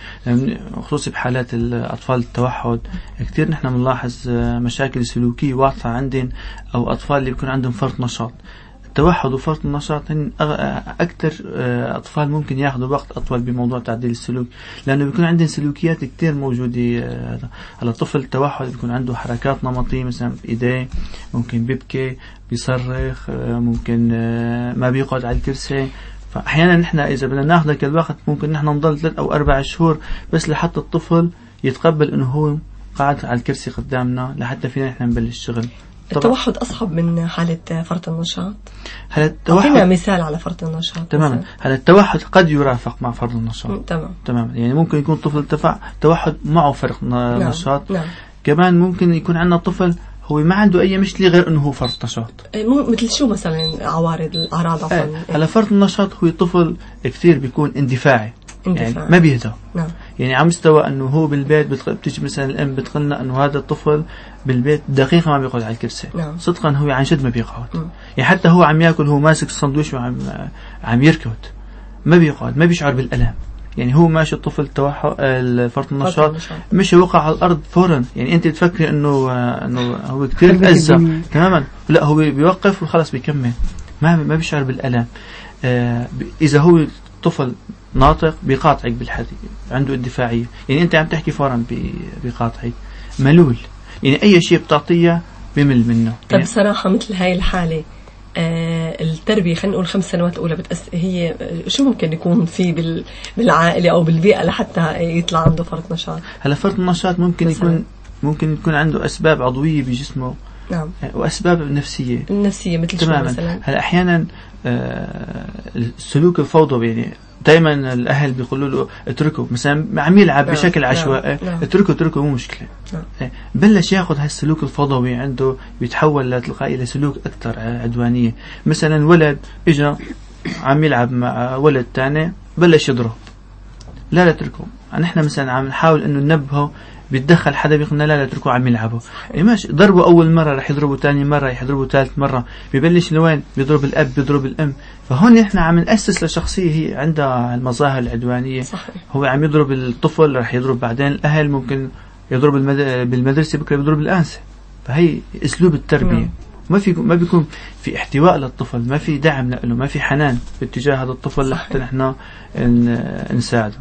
[SPEAKER 2] خصوصي بحالات الأطفال التوحد كتير نحن بنلاحظ مشاكل سلوكية واضحة عندهم، أو أطفال اللي بيكون عندهم فرط نشاط. التوحد وفرط النشاط هن أكتر أطفال ممكن ياخذوا وقت أطول بموضوع تعديل السلوك، لأنه بيكون عندهم سلوكيات كتير موجودة. على طفل التوحد بيكون عنده حركات نمطية مثلا بإيديه، ممكن بيبكي، بيصرخ، ممكن ما بيقعد على الكرسي. فأحيانا نحن إذا بدنا ناخذ ذاك الوقت ممكن نحن نضل 3 أو 4 شهور بس لحتى الطفل يتقبل إنه هو قاعد على الكرسي قدامنا لحتى فينا نحن نبلش الشغل.
[SPEAKER 3] التوحد أصعب من حالة فرط النشاط.
[SPEAKER 2] هلا التوحد
[SPEAKER 3] أعطينا مثال على فرط النشاط.
[SPEAKER 2] تماما. هلا التوحد قد يرافق مع فرط النشاط.
[SPEAKER 3] تمام.
[SPEAKER 2] يعني ممكن يكون طفل توحد معه فرط نشاط.
[SPEAKER 3] نعم.
[SPEAKER 2] كمان ممكن يكون عندنا طفل هو ما عنده أي مشكلة غير إنه هو فرط نشاط.
[SPEAKER 3] مثل شو مثلا الأعراض؟
[SPEAKER 2] هلا فرط النشاط هو طفل كثير بيكون اندفاعي. يعني ما بيهدى.
[SPEAKER 3] نعم.
[SPEAKER 2] يعني على مستوى انه هو بالبيت بتيجي مثلا الام بتقلنا انه هذا الطفل بالبيت دقيقه ما بيقعد على الكرسي.
[SPEAKER 3] نعم.
[SPEAKER 2] صدقا هو عن جد ما بيقعد. يعني حتى هو عم ياكل هو ماسك السندويش وعم يركض، ما بيقعد، ما بيشعر بالالم. يعني هو ماشي الطفل فرط النشاط مش وقع على الأرض فورا، يعني أنت تفكر إنه هو كتير تأذى تماما، لا هو بيوقف وخلاص بيكمل، ما بيشعر بالألم. إذا هو طفل ناطق بيقاطعك بالحديث، عنده الدفاعية، يعني أنت عم تحكي فورا بيقاطعك. ملول، يعني أي شيء بتعطيه بيمل منه.
[SPEAKER 3] طب يعني بصراحة مثل هاي الحالة التربية خلينا نقول 5 سنوات أولى هي شو ممكن يكون في بالعائلة أو بالبيئة لحتى يطلع عنده فرط نشاط؟
[SPEAKER 2] هلا فرط النشاط ممكن يكون عنده أسباب عضوية بجسمه،
[SPEAKER 3] نعم،
[SPEAKER 2] وأسباب نفسية
[SPEAKER 3] مثل شو مثلا؟
[SPEAKER 2] هلا أحيانا السلوك الفوضوي، يعني دائما الأهل بيقولوا له اتركه، مثلا عم يلعب بشكل عشوائي، اتركه مو مشكلة. بلش ياخذ هالسلوك الفوضوي عنده، بيتحول تلقائي إلى سلوك أكثر عدوانية. مثلا ولد إجا عم يلعب مع ولد تاني بلش يضرب، لا اتركه. نحن مثلا عم نحاول إنه ننبهه، بيتدخل حدا بيقولنا لا اتركوا عم يلعبوا، ماشي ضربوا أول مرة رح يضربوا ثاني مرة، رح يضربوا ثالث مرة، ببلش لوين بيضرب الأب بيضرب الأم. فهون نحن عم نأسس لشخصية هي عندها المظاهر العدوانية.
[SPEAKER 3] صحيح.
[SPEAKER 2] هو عم يضرب الطفل، رح يضرب بعدين الأهل، ممكن يضرب بالمدرسة، بكرة بيضرب الأنسة. فهي أسلوب التربية. ما بيكون في احتواء للطفل، ما في دعم له، ما في حنان باتجاه هذا الطفل لحتى نحن نساعده.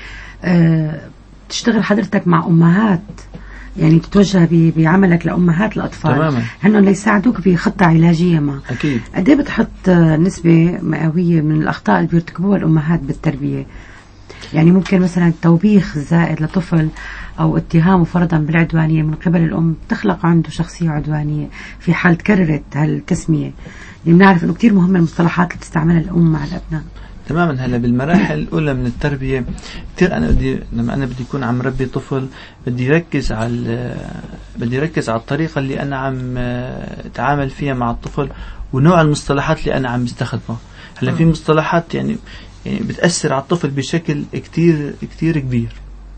[SPEAKER 1] تشتغل حضرتك مع أمهات، يعني تتوجه بعملك لأمهات الأطفال
[SPEAKER 2] تماما،
[SPEAKER 1] هنن ليساعدوك بخطة علاجية ما.
[SPEAKER 2] أكيد.
[SPEAKER 1] قد ايه بتحط نسبة مئوية من الأخطاء اللي بيرتكبوها الأمهات بالتربية؟ يعني ممكن مثلا التوبيخ الزائد لطفل أو اتهامه فرضا بالعدوانية من قبل الأم تخلق عنده شخصية عدوانية في حال تكررت هالتسمية. يعني بنعرف إنه كتير مهم المصطلحات اللي تستعملها الأم مع الأبناء.
[SPEAKER 2] تماما. هلا بالمراحل الأولى من التربية كتير لما أنا بدي يكون عم ربي طفل، بدي ركز على الطريقة اللي أنا عم أتعامل فيها مع الطفل، ونوع المصطلحات اللي أنا عم استخدمها. هلا في مصطلحات يعني بتأثر على الطفل بشكل كتير كبير،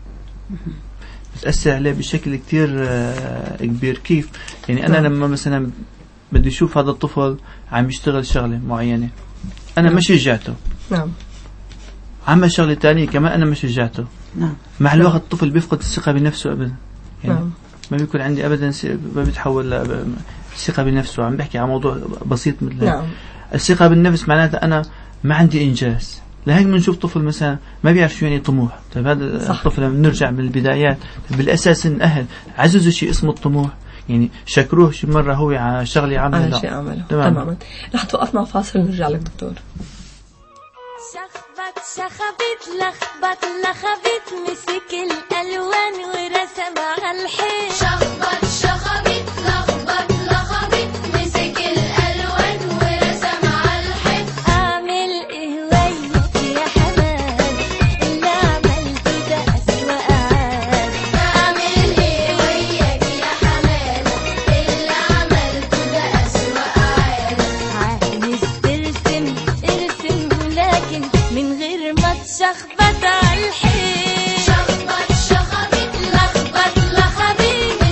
[SPEAKER 2] بتأثر عليه بشكل كتير كبير. كيف؟ يعني أنا لما مثلا بدي أشوف هذا الطفل عم يشتغل شغلة معينة، أنا ما شجعته،
[SPEAKER 3] نعم،
[SPEAKER 2] عمل شغلة تانية كمان أنا ما شجعته،
[SPEAKER 1] نعم،
[SPEAKER 2] مع الوقت الطفل بيفقد الثقة بنفسه أبدا، يعني
[SPEAKER 3] نعم.
[SPEAKER 2] ما بيكون عندي أبدا ما بيتحول الثقة بنفسه. عم بحكي عن موضوع بسيط مثل
[SPEAKER 3] نعم.
[SPEAKER 2] الثقة بالنفس معناتها أنا ما عندي إنجاز. لهيك بنشوف طفل مثلا ما بيعرف شو يعني طموح. طيب هذا صح. الطفل لما نرجع من البدايات، بالأساس إن أهل عززوا شيء اسمه الطموح، يعني شكروه شي مرة هو على شغلة عمله،
[SPEAKER 3] شيء عمله. تماما. رح توقف مع فاصل ونرجع لك دكتور.
[SPEAKER 7] شخبت لخبت مسك الألوان ورسم على الحيط. شخبت لخبت مسك الألوان ورسم على الحيط. أعمل إيه وياك يا حماد، اللي عملته ده أسوأ عاد. أعمل إيه وياك يا حماد، اللي عملته ده أسوأ عاد. عايز ترسم لكن من غير ما تشخبط على الحيط. شخبط لخبط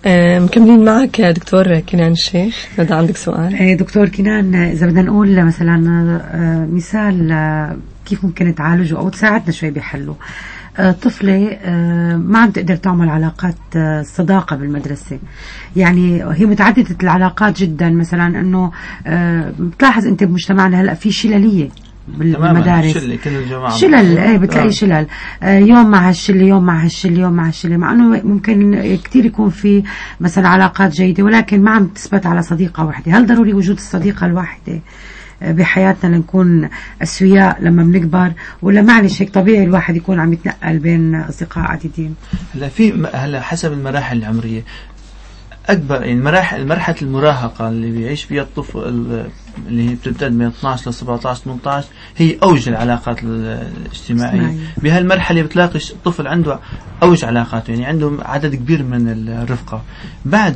[SPEAKER 3] مكملين معك دكتور كنان الشيخ، إذا عندك سؤال.
[SPEAKER 1] دكتور كنان، إذا بدنا نقول مثلا مثال كيف ممكن تعالجه أو تساعدنا شوي بحله. طفلة ما عم تقدر تعمل علاقات صداقة بالمدرسة، يعني هي متعددة العلاقات جدا، مثلا أنه بتلاحظ أنت بمجتمعنا هلأ في شللية بالمدارس، شلل بتلاقي شلل، يوم مع هالشلة، يوم مع هالشلة، يوم مع هالشلة، مع أنه ممكن كتير يكون في مثلا علاقات جيدة ولكن ما عم تثبت على صديقة واحدة. هل ضروري وجود الصديقة الواحدة بحياتنا لنكون أسوياء لما بنكبر، ولا معلش هيك طبيعي الواحد يكون عم يتنقل بين أصدقاء عديدين؟
[SPEAKER 2] هلا حسب المراحل العمرية. أكبر يعني مرحلة المراهقة اللي بيعيش فيها الطفل اللي هي بتبتدأ من 12 ل 17 18 هي أوج العلاقات الاجتماعية. بهالمرحلة بتلاقي الطفل عنده أوج علاقات، يعني عنده عدد كبير من الرفقة. بعد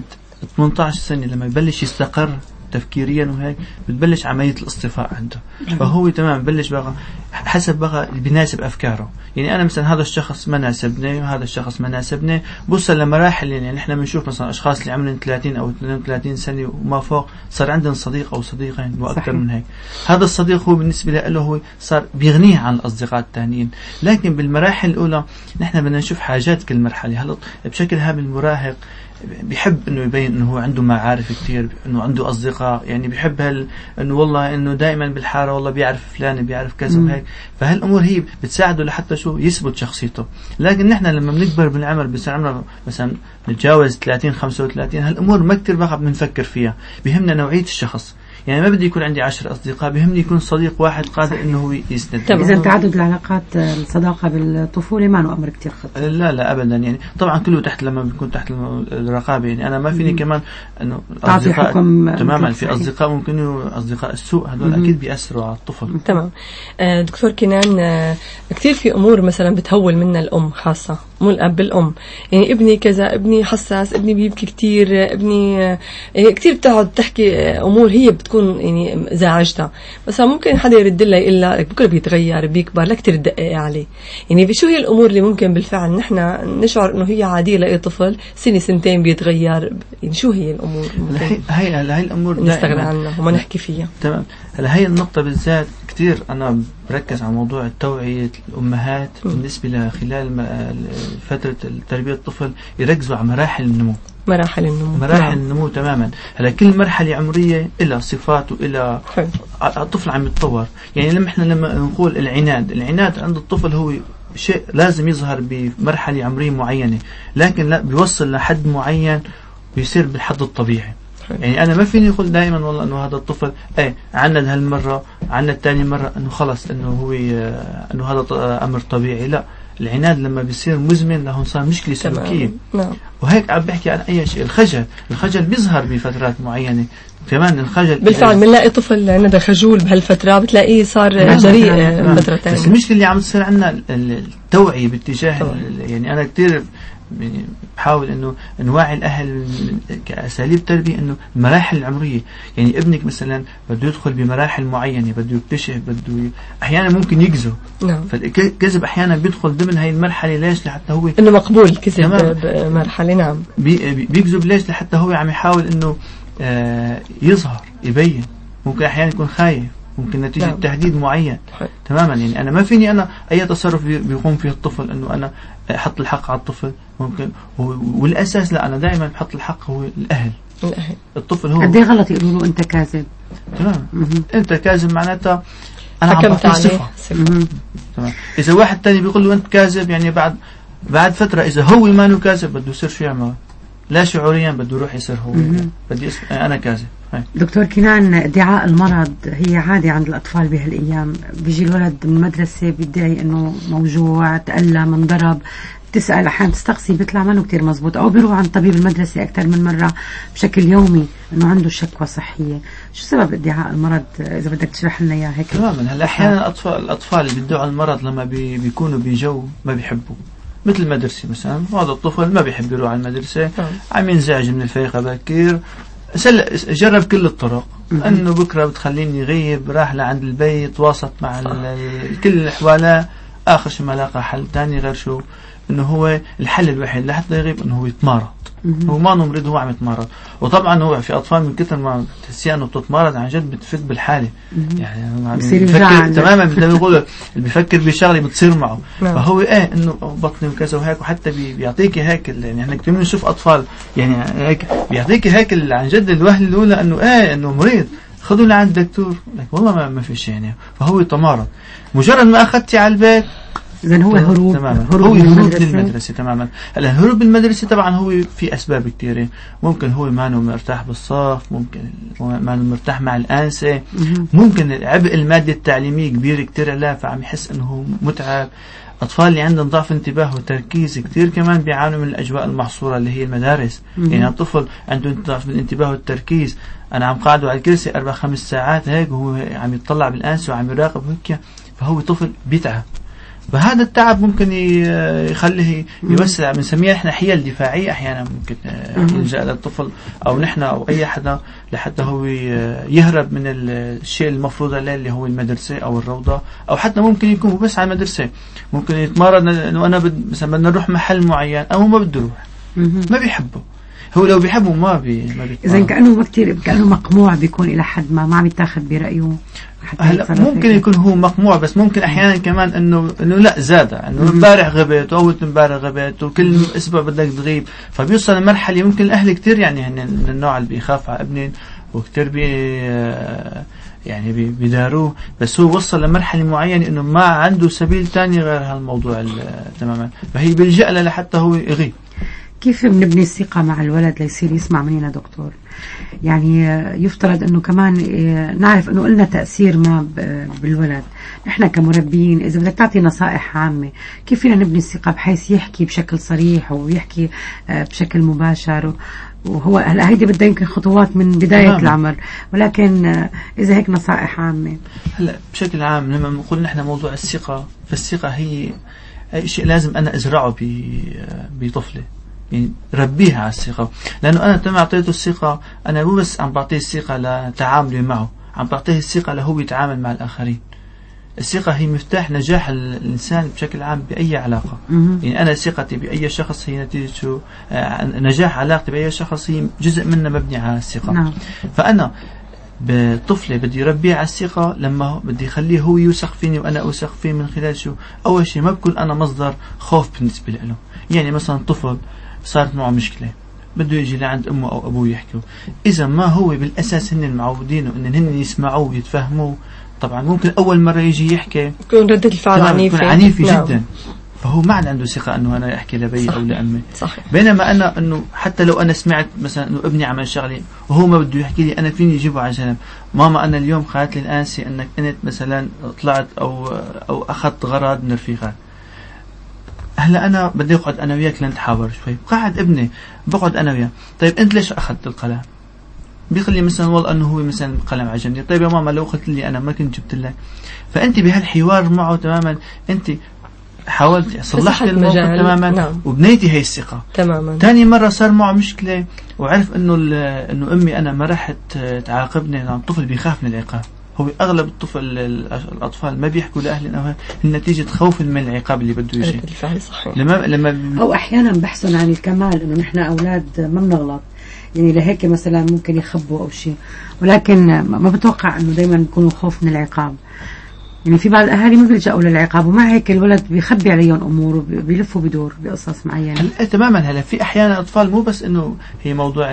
[SPEAKER 2] 18 سنة لما يبلش يستقر تفكيريا وهيك بتبلش عملية الاصطفاء عنده، فهو تمام ببلش بقى حسب بقى بيناسب أفكاره. يعني أنا مثلا هذا الشخص ما ناسبني وهذا الشخص ما ناسبني، بوصل لمراحل يعني نحن بنشوف مثلا أشخاص اللي عمرهم 30 أو 32 سنة وما فوق صار عندهم صديق أو صديقين وأكثر من هيك. هذا الصديق هو بالنسبة له هو صار بيغنيه عن الأصدقاء الثانيين. لكن بالمراحل الأولى نحن بدنا نشوف حاجات كل مرحلة. هلا بشكل هام المراهق بيحب انه يبين انه هو عنده معارف كتير، انه عنده اصدقاء، يعني بيحب انه والله انه دائما بالحاره والله بيعرف فلان بيعرف كذا وهيك. فهالامور هي بتساعده لحتى شو يثبت شخصيته. لكن نحن لما بنكبر بالعمر بصير عمرنا مثلا نتجاوز 30 35 هالامور ما كتير بقى بنفكر فيها، بيهمنا نوعيه الشخص. يعني ما بدي يكون عندي 10 أصدقاء، بيهمني يكون صديق واحد قادر إنه هو يسند.
[SPEAKER 1] إذا تعدد العلاقات الصداقة بالطفولة ما هو أمر كتير خطير.
[SPEAKER 2] لا أبدا، يعني طبعا كله تحت لما بيكون تحت الرقابة. يعني أنا ما فيني كمان إنه
[SPEAKER 1] أصدقاء
[SPEAKER 2] تماما في أصدقاء ممكن أصدقاء السوء هذول أكيد بيأثروا على الطفل.
[SPEAKER 3] تمام. دكتور كنان، كتير في أمور مثلا بتهول منا الأم، خاصة مو الأب، الأم. يعني ابني كذا، ابني حساس، ابني بيبكي كتير، ابني يعني كتير بتقعد تحكي أمور هي بتكون يعني زعجتها. بس ممكن حدا يرد لها يقول لها بكره بيتغير بيكبر، لا كتير تدقق عليه. يعني شو هي الأمور اللي ممكن بالفعل نحن نشعر إنه هي عادية لأي طفل سنة سنتين بيتغير؟ يعني شو هي الأمور
[SPEAKER 2] هي الأمور
[SPEAKER 3] نستغنى عنها وما نحكي فيها؟
[SPEAKER 2] تمام. هلا هي النقطة بالذات كتير أنا بركز على موضوع التوعية الأمهات بالنسبة لخلال فترة تربية الطفل، يركزوا على مراحل النمو. مراحل النمو تماما. هلا كل مرحلة عمرية إلى صفات وإلى الطفل عم يتطور. يعني لما نقول العناد عند الطفل هو شيء لازم يظهر بمرحلة عمرية معينة، لكن لا بيوصل لحد معين ويصير بالحد الطبيعي. يعني أنا ما فيني أقول دائما والله إنه هذا الطفل عند هالمرة عند الثاني مرة إنه خلص إنه هو إنه هذا أمر طبيعي. لا، العناد لما بيصير مزمن له صار مشكلة سلوكية. وهيك عم بحكي عن أي شيء. الخجل بيظهر بفترات معينة كمان. الخجل
[SPEAKER 3] بالفعل بنلاقي طفل عنده خجول بهالفترة بتلاقيه صار جريء فترة تانية.
[SPEAKER 2] بس المشكلة اللي عم تصير عندنا التوعية باتجاه يعني أنا كتير يعني بحاول انه نوعي الاهل كاساليب تربيه انه المراحل العمريه. يعني ابنك مثلا بده يدخل بمراحل معينه، بده يكتشف، احيانا ممكن يكذب. فالكذب احيانا بيدخل ضمن هاي المرحله. ليش؟ لحتى هو
[SPEAKER 3] انه مقبول كذب بمرحله. نعم،
[SPEAKER 2] بيكذب. ليش؟ لحتى هو عم يحاول انه يظهر يبين. ممكن احيانا يكون خايف، ممكن نتيجة تهديد معين. تماما. يعني أنا ما فيني أنا أي تصرف بيقوم فيه الطفل أنه أنا أحط الحق على الطفل. ممكن والأساس لا، أنا دائما بحط الحق هو الأهل. الطفل هو
[SPEAKER 1] قد ايه غلط يقولوا له أنت كاذب.
[SPEAKER 2] تمام. أنت كاذب معناتها أنا عم بعطيه صفة. تمام. إذا واحد تاني بيقول له أنت كاذب، يعني بعد فترة إذا هو ما كاذب بده يصير شو يعمل؟ لا شعوريا بده يروح يصير هو بدي أنا كاذب.
[SPEAKER 1] دكتور كنان، ادعاء المرض هي عادة عند الأطفال بهالأيام. بيجي الولد من المدرسة بيدعي إنه موجوع، تألم، انضرب، تسأل أحيانا تستقصي بيطلع منه كتير مزبوط، أو بيروح عند طبيب المدرسة أكثر من مرة بشكل يومي إنه عنده شكوى صحية. شو سبب ادعاء المرض إذا بدك تشرح لنا إياه هيك؟
[SPEAKER 2] تماما. هلا أحيانا الأطفال اللي بيدعوا المرض لما بيكونوا بجو ما بيحبوا، مثل المدرسة مثلا. هذا الطفل ما بيحب يروح على المدرسة، عم ينزعج من الفيقة بكير، جرب كل الطرق انه بكره بتخليني غيب، راح لعند البيت، واصل مع كل الاحوالات، اخر شيء ما لاقى حل تاني غير شو انه هو الحل الوحيد لحتى يغيب انه هو يتمارض. هو ما مريض، هو عم يتمرض. وطبعا هو في أطفال من كثر ما تحسي أنه بتتمرض عن جد بتفت بالحالة، يعني بيفكر تماما بدنا نقول اللي بيفكر بشغله بتصير معه. فهو إنه بطني وكذا وهيك، وحتى بيعطيك هيك يعني إحنا كتير بنشوف أطفال يعني هيك بيعطيك هيك عن جد الوهلة الأولى إنه مريض، خذوا لعند الدكتور، لك والله ما في شيء يعني. فهو تمارض. مجرد ما أخذتي على البيت
[SPEAKER 1] إذن هو هروب،
[SPEAKER 2] تماما. هروب للمدرسة تماما. هلا الهروب بالمدرسة طبعا هو في أسباب كثيرة. ممكن هو ما انه مرتاح بالصف، ممكن ما انه مرتاح مع الأنسة، ممكن العبء المادي التعليمي كبير كثير له فعم يحس انه هو متعب. أطفال اللي عندهم ضعف انتباه وتركيز كثير كمان بيعانوا من الأجواء المحصورة اللي هي المدارس. يعني الطفل عنده ضعف بالانتباه والتركيز، أنا عم قاعده على الكرسي 4-5 ساعات هيك وهو عم يطلع بالأنسة وعم يراقب هيك، فهو طفل بيتعب. فهذا التعب ممكن يخليه يوسع، بنسميها احنا حيل دفاعية احيانا ممكن يلجأ للطفل او نحن او اي حدا لحتى هو يهرب من الشيء المفروض عليه اللي هو المدرسة او الروضة، او حتى ممكن يكون بس على المدرسة، ممكن يتمرض انه انا مثلا بدنا نروح محل معين او ما بده يروح، ما بيحبه. هو لو بيحبه ما بيتمرض.
[SPEAKER 1] اذا كأنه مقموع بيكون الى حد ما عم يتاخذ برأيه.
[SPEAKER 2] هلا ممكن يكون هو مقموع، بس ممكن احيانا كمان انه لا زاد، انه امبارح غبت واول امبارح غبت وكل اسبوع بدك تغيب، فبيوصل لمرحله ممكن الاهل كتير يعني هن من النوع اللي بيخاف على ابنهم وكتير يعني بيداروه، بس هو وصل لمرحله معينه انه ما عنده سبيل تاني غير هالموضوع تماما، فهي بيلجأ له لحتى هو يغيب.
[SPEAKER 1] كيف بنبني الثقة مع الولد ليصير يسمع مننا دكتور؟ يعني يفترض انه كمان نعرف انه قلنا تأثير ما بالولد. نحن كمربيين اذا بدك تعطي نصائح عامة كيف فينا نبني الثقة بحيث يحكي بشكل صريح ويحكي بشكل مباشر، وهو هلا هيدي بدها يمكن خطوات من بداية العمر، ولكن اذا هيك نصائح عامة.
[SPEAKER 2] هلا بشكل عام لما نقول نحن موضوع الثقة، فالثقة هي شيء لازم انا ازرعه بطفلي، يعني ربيها على الثقة، لأنه أنا تم أعطيته الثقة، أنا مو بس عم بعطيه الثقة لتعاملي معه، عم بعطيه الثقة لهو يتعامل مع الآخرين. الثقة هي مفتاح نجاح الإنسان بشكل عام بأي علاقة. يعني أنا ثقتي بأي شخص هي نتيجة نجاح علاقتي بأي شخص هي جزء منه مبني على الثقة. فأنا بطفلي بدي يربيه على الثقة، لما بدي يخليه هو يوثق فيني وأنا أوثق فيه من خلال شو؟ أول شيء ما بكون أنا مصدر خوف بالنسبة له. يعني مثلا طفل صارت معه مشكلة بده يجي لعند أمه أو أبوه يحكوا، إذا ما هو بالأساس هن المعودين وإن هن يسمعوه ويتفهموه، طبعا ممكن أول مرة يجي يحكي
[SPEAKER 3] يكون ردة الفعل
[SPEAKER 2] عنيفة جدا، فهو ما عنده ثقة أنه أنا أحكي لبي أو لأمي. بينما أنا أنه حتى لو أنا سمعت مثلا أنه ابني عمل شغلي وهو ما بده يحكي لي، أنا فيني أجيبه على جنب، ماما أنا اليوم خالت لي الآنسة أنك أنت مثلا طلعت أو أخذت غرض من رفيقك، هلا أنا بدي أقعد أنا وياك لنتحاور شوي. قاعد ابني بقعد أنا وياه، طيب أنت ليش أخذت القلم؟ بيقول لي مثلا والله أنه هو مثلا القلم عجبني. طيب يا ماما لو قلت لي أنا ما كنت جبت لك. فأنت بهالحوار معه تماما أنت حاولت صلحت الموقف تماما. وبنيتي هي الثقة تماما. تاني مرة صار معه مشكلة وعرف إنه أمي أنا ما رح تعاقبني، الطفل بيخاف من العقاب. هو أغلب الأطفال ما بيحكوا لأهلهم نتيجة خوف من العقاب اللي بده يجي.
[SPEAKER 1] لما أو أحيانا بحثوا عن الكمال، إنه نحن أولاد ما بنغلط، يعني لهيك مثلا ممكن يخبوا أو شيء، ولكن ما بتوقع إنه دايما بيكونوا خوف من العقاب. يعني في بعض الأهالي ما بيلجأوا للعقاب، ومع هيك الولد بيخبي عليهم أمور وبيلفوا بدور بقصص معينة.
[SPEAKER 2] تماما. هلا في أحيانا أطفال مو بس إنه هي موضوع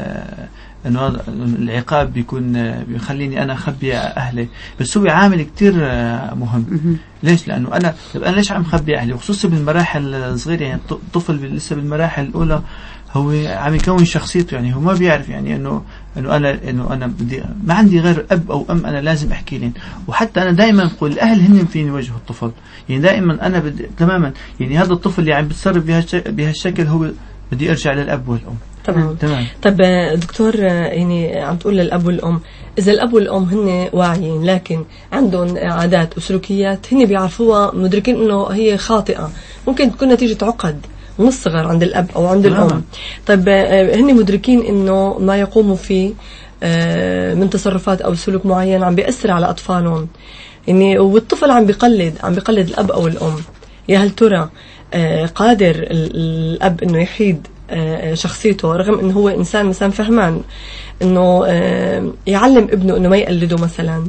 [SPEAKER 2] إنه العقاب بيخليني أنا أخبي أهلي، بس هو عامل كتير مهم. ليش؟ لأنه أنا ليش عم أخبي أهلي، وخصوصا بالمراحل الصغيرة. يعني الطفل لسه بالمراحل الأولى هو عم يكون شخصيته، يعني هو ما بيعرف يعني إنه أنا بدي ما عندي غير أب أو أم أنا لازم أحكي لهم. وحتى أنا دائما أقول الأهل هن فيني وجه الطفل، يعني دائما أنا تماما يعني هذا الطفل اللي عم بيتصرف بهالشكل هو بدي أرجع للأب والأم.
[SPEAKER 3] تمام. طب دكتور، يعني عم تقول للأب والأم، إذا الأب والأم هن واعيين لكن عندهم عادات وسلوكيات هن بيعرفوها مدركين إنه هي خاطئة، ممكن تكون نتيجة عقد من الصغر عند الأب أو عند الأم. طيب هن مدركين إنه ما يقوموا فيه من تصرفات أو سلوك معين عم بيأثر على أطفالهم، يعني والطفل عم بيقلد الأب أو الأم. يا هل ترى قادر الأب إنه يحيد شخصيته، رغم انه هو انسان مثلا فهمان انه يعلم ابنه انه ما يقلده مثلا.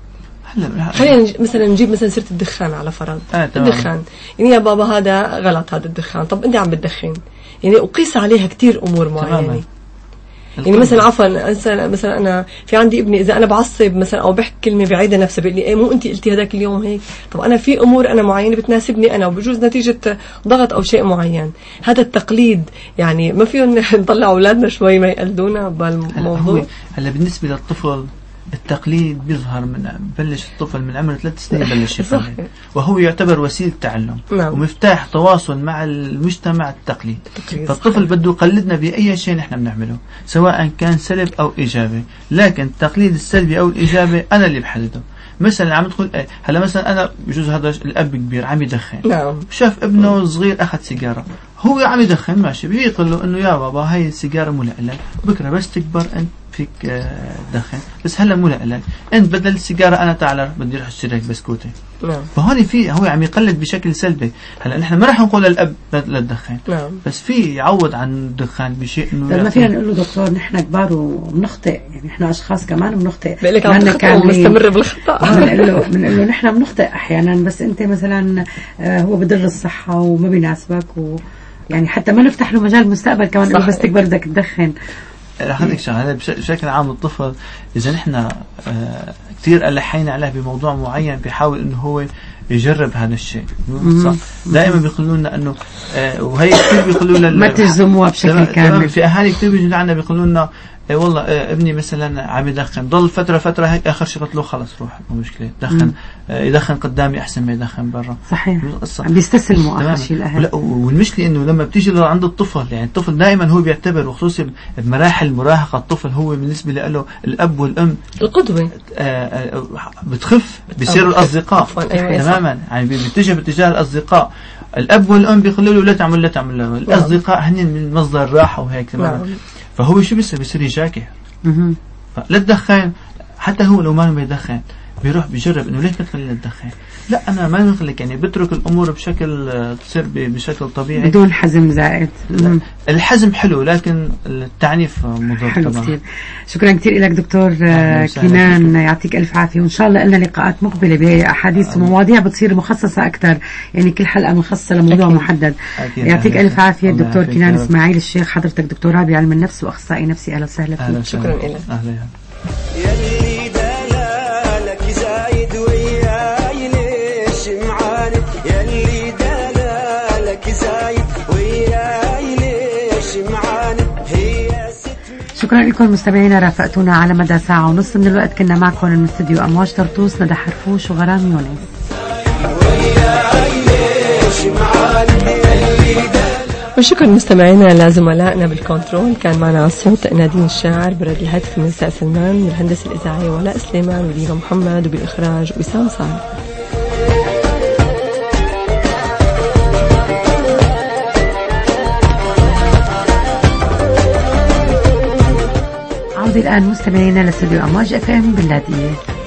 [SPEAKER 3] خلينا مثلا نجيب مثلا سيرة الدخان على فرض. الدخان يعني يا بابا هذا غلط، هذا الدخان، طب انت عم بتدخن، يعني أقيس عليها كتير امور معينة. يعني مثلا عفوا مثلا انا في عندي ابني اذا انا بعصب مثلا او بحكي كلمه بعيده نفسها بيقول لي ايه مو انت قلتي هذاك اليوم هيك، طب انا في امور انا معينه بتناسبني انا وبجوز نتيجه ضغط او شيء معين. هذا التقليد يعني ما فيهم نطلع اولادنا شوي ما يقلدونا بالموضوع.
[SPEAKER 2] هلا بالنسبه للطفل التقليد بيظهر بلش الطفل من عمر 3 سنين بلش يفهم، وهو يعتبر وسيلة تعلم.
[SPEAKER 3] نعم.
[SPEAKER 2] ومفتاح تواصل مع المجتمع التقليد. فالطفل بده يقلدنا بأي شيء نحن بنعمله سواء كان سلب أو إيجابي، لكن التقليد السلبي أو الإيجابي أنا اللي بحدده. مثلا عم تقول هلا مثلا أنا بجوز هذا الأب كبير عم يدخن.
[SPEAKER 3] نعم.
[SPEAKER 2] شاف ابنه صغير أخذ سيجارة، هو عم يدخن ماشي، بيقول له إنه يا بابا هاي السيجارة مو لك، بكرة بس تكبر أنت فيك دخن، بس هلا مو لك، انت بدل السيجاره انا تعال بدي اروح اشتري لك بسكوته.
[SPEAKER 3] نعم.
[SPEAKER 2] فهون في هو عم يقلد بشكل سلبي. هلا نحن ما راح نقول للاب لا تدخن.
[SPEAKER 3] نعم.
[SPEAKER 2] بس في يعود عن الدخان بشيء انه
[SPEAKER 1] ما فينا نقول له دكتور نحن كبار وبنخطئ، يعني نحن اشخاص كمان بنخطئ،
[SPEAKER 3] بقول لك عم تخطئ ومستمر بالخطا.
[SPEAKER 1] بنقول له نحن بنخطئ احيانا، بس انت مثلا هو بضر الصحه وما بيناسبك، يعني حتى ما نفتح له مجال المستقبل كمان انه بس تكبر بدك تدخن.
[SPEAKER 2] رح أقول لك شغله بشكل عام الطفل اذا نحن كثير ألحينا عليه بموضوع معين بيحاول انه هو يجرب هذا الشيء. دائما بيقولوا لنا انه وهي كثير بيقولوا لنا
[SPEAKER 1] ما تلزموها بشكل كامل.
[SPEAKER 2] في اهالي كثير بيجوا لنا بيقولوا لنا والله ابني مثلا عم يدخن، ضل فتره هيك، اخر شيء قلت له خلص روح مو مشكله دخن، يدخن قدامي احسن ما يدخن برا.
[SPEAKER 1] صحيح. عم بيستسلموا اخر شيء الاهل.
[SPEAKER 2] والمشكله انه لما بتيجي عند الطفل، يعني الطفل دائما هو بيعتبر، وخصوصا بمراحل المراهقه الطفل هو بالنسبه له الاب والام
[SPEAKER 3] القدوه.
[SPEAKER 2] بتخف بيصيروا الاصدقاء. تماما، يعني بيتجه باتجاه الاصدقاء. الاب والام بيقولوا له لا تعمل الاصدقاء هن من مصدر الراحه وهيك. تماما. فهو شو بيصير يجاكح. لا تدخن، حتى هو لو ما يدخن بيروح بيجرب انه ليش بتخليني ادخن؟ لا انا ما بخليك، يعني بترك الامور بشكل تصير بشكل طبيعي
[SPEAKER 1] بدون حزم زائد.
[SPEAKER 2] الحزم حلو لكن التعنيف مضر.
[SPEAKER 1] حلو كثير. شكرا كثير لك دكتور كنان، يعطيك الف عافيه، وان شاء الله لنا لقاءات مقبله باحاديث ومواضيع بتصير مخصصه اكثر، يعني كل حلقه مخصصه لموضوع أكيد. محدد. يعطيك الف عافيه الدكتور كنان اسماعيل الشيخ، حضرتك دكتوراه بعلم النفس واخصائي نفسي. اهلا وسهلا فيك.
[SPEAKER 3] شكرا لك.
[SPEAKER 1] شكرا لكم مستمعينا، رافقتونا على مدى ساعة ونص من الوقت. كنا معكم من استوديو أمواج طرطوس ندى حرفوش وغرام يونس.
[SPEAKER 3] وشكرا مستمعينا لزملائنا بالكنترول، كان معنا على الصوت نادين الشاعر، برد الهاتف من ساء سلمان، من الهندسة الإذاعية ولاء سليمان ودينا محمد، وبالإخراج وسام صالح.
[SPEAKER 1] عودة الآن مستمعينا لاستوديو أمواج FM باللاذقية.